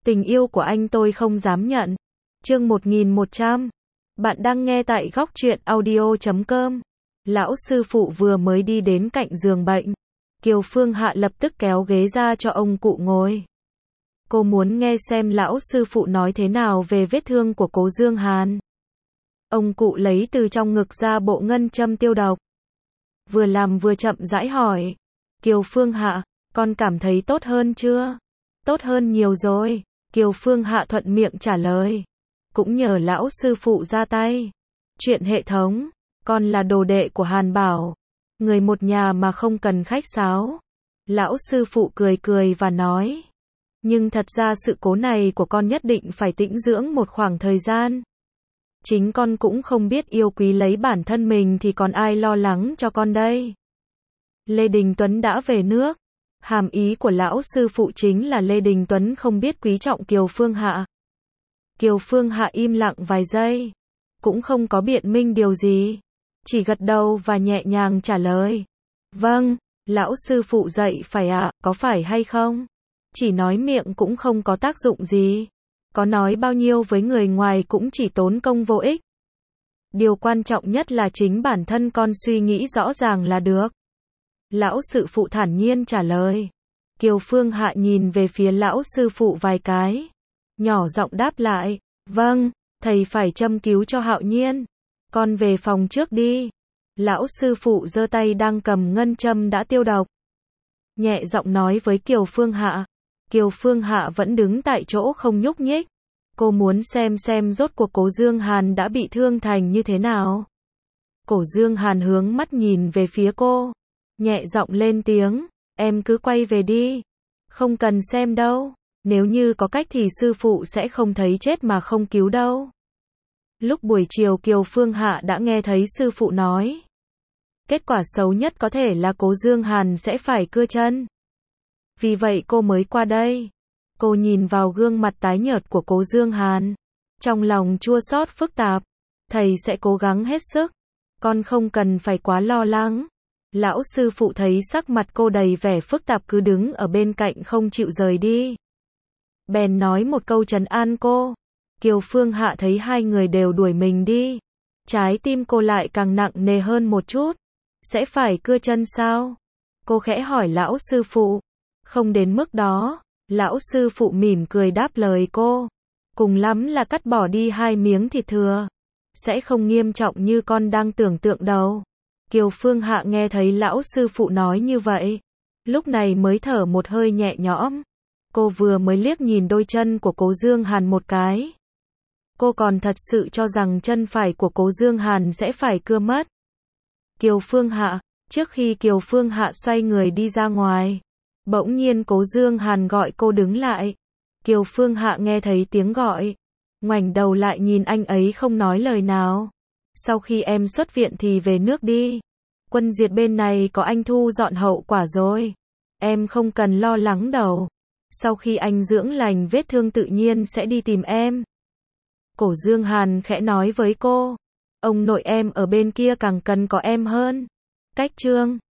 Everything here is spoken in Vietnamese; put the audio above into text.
Tình yêu của anh tôi không dám nhận. Chương 1100. Bạn đang nghe tại góc truyện audio.com. Lão sư phụ vừa mới đi đến cạnh giường bệnh. Kiều Phương Hạ lập tức kéo ghế ra cho ông cụ ngồi. Cô muốn nghe xem lão sư phụ nói thế nào về vết thương của cố Dương Hàn. Ông cụ lấy từ trong ngực ra bộ ngân châm tiêu độc. Vừa làm vừa chậm rãi hỏi. Kiều Phương Hạ, con cảm thấy tốt hơn chưa? Tốt hơn nhiều rồi. Kiều Phương Hạ thuận miệng trả lời. Cũng nhờ lão sư phụ ra tay. Chuyện hệ thống, con là đồ đệ của Hàn Bảo. Người một nhà mà không cần khách sáo. Lão sư phụ cười cười và nói. Nhưng thật ra sự cố này của con nhất định phải tĩnh dưỡng một khoảng thời gian. Chính con cũng không biết yêu quý lấy bản thân mình thì còn ai lo lắng cho con đây. Lê Đình Tuấn đã về nước. Hàm ý của lão sư phụ chính là Lê Đình Tuấn không biết quý trọng Kiều Phương Hạ. Kiều Phương Hạ im lặng vài giây. Cũng không có biện minh điều gì. Chỉ gật đầu và nhẹ nhàng trả lời. Vâng, lão sư phụ dạy phải ạ, có phải hay không? Chỉ nói miệng cũng không có tác dụng gì. Có nói bao nhiêu với người ngoài cũng chỉ tốn công vô ích. Điều quan trọng nhất là chính bản thân con suy nghĩ rõ ràng là được. Lão sư phụ thản nhiên trả lời. Kiều Phương Hạ nhìn về phía lão sư phụ vài cái. Nhỏ giọng đáp lại. Vâng, thầy phải châm cứu cho Hạo Nhiên. Con về phòng trước đi. Lão sư phụ giơ tay đang cầm ngân châm đã tiêu độc. Nhẹ giọng nói với Kiều Phương Hạ. Kiều Phương Hạ vẫn đứng tại chỗ không nhúc nhích. Cô muốn xem rốt cuộc cố Dương Hàn đã bị thương thành như thế nào. Cố Dương Hàn hướng mắt nhìn về phía cô. Nhẹ giọng lên tiếng. Em cứ quay về đi. Không cần xem đâu. Nếu như có cách thì sư phụ sẽ không thấy chết mà không cứu đâu. Lúc buổi chiều Kiều Phương Hạ đã nghe thấy sư phụ nói. Kết quả xấu nhất có thể là cố Dương Hàn sẽ phải cưa chân. Vì vậy cô mới qua đây. Cô nhìn vào gương mặt tái nhợt của cố Dương Hàn. Trong lòng chua xót phức tạp. Thầy sẽ cố gắng hết sức. Con không cần phải quá lo lắng. Lão sư phụ thấy sắc mặt cô đầy vẻ phức tạp cứ đứng ở bên cạnh không chịu rời đi. Bèn nói một câu trấn an cô. Kiều Phương Hạ thấy hai người đều đuổi mình đi. Trái tim cô lại càng nặng nề hơn một chút. Sẽ phải cưa chân sao? Cô khẽ hỏi lão sư phụ. Không đến mức đó. Lão sư phụ mỉm cười đáp lời cô. Cùng lắm là cắt bỏ đi 2 miếng thịt thừa. Sẽ không nghiêm trọng như con đang tưởng tượng đâu. Kiều Phương Hạ nghe thấy lão sư phụ nói như vậy. Lúc này mới thở một hơi nhẹ nhõm. Cô vừa mới liếc nhìn đôi chân của cố Dương Hàn một cái. Cô còn thật sự cho rằng chân phải của cố Dương Hàn sẽ phải cưa mất. Kiều Phương Hạ, trước khi Kiều Phương Hạ xoay người đi ra ngoài. Bỗng nhiên cố Dương Hàn gọi cô đứng lại. Kiều Phương Hạ nghe thấy tiếng gọi. Ngoảnh đầu lại nhìn anh ấy không nói lời nào. Sau khi em xuất viện thì về nước đi. Quân Diệt bên này có anh thu dọn hậu quả rồi. Em không cần lo lắng đâu. Sau khi anh dưỡng lành vết thương tự nhiên sẽ đi tìm em. Cố Dương Hàn khẽ nói với cô. Ông nội em ở bên kia càng cần có em hơn. Cách chương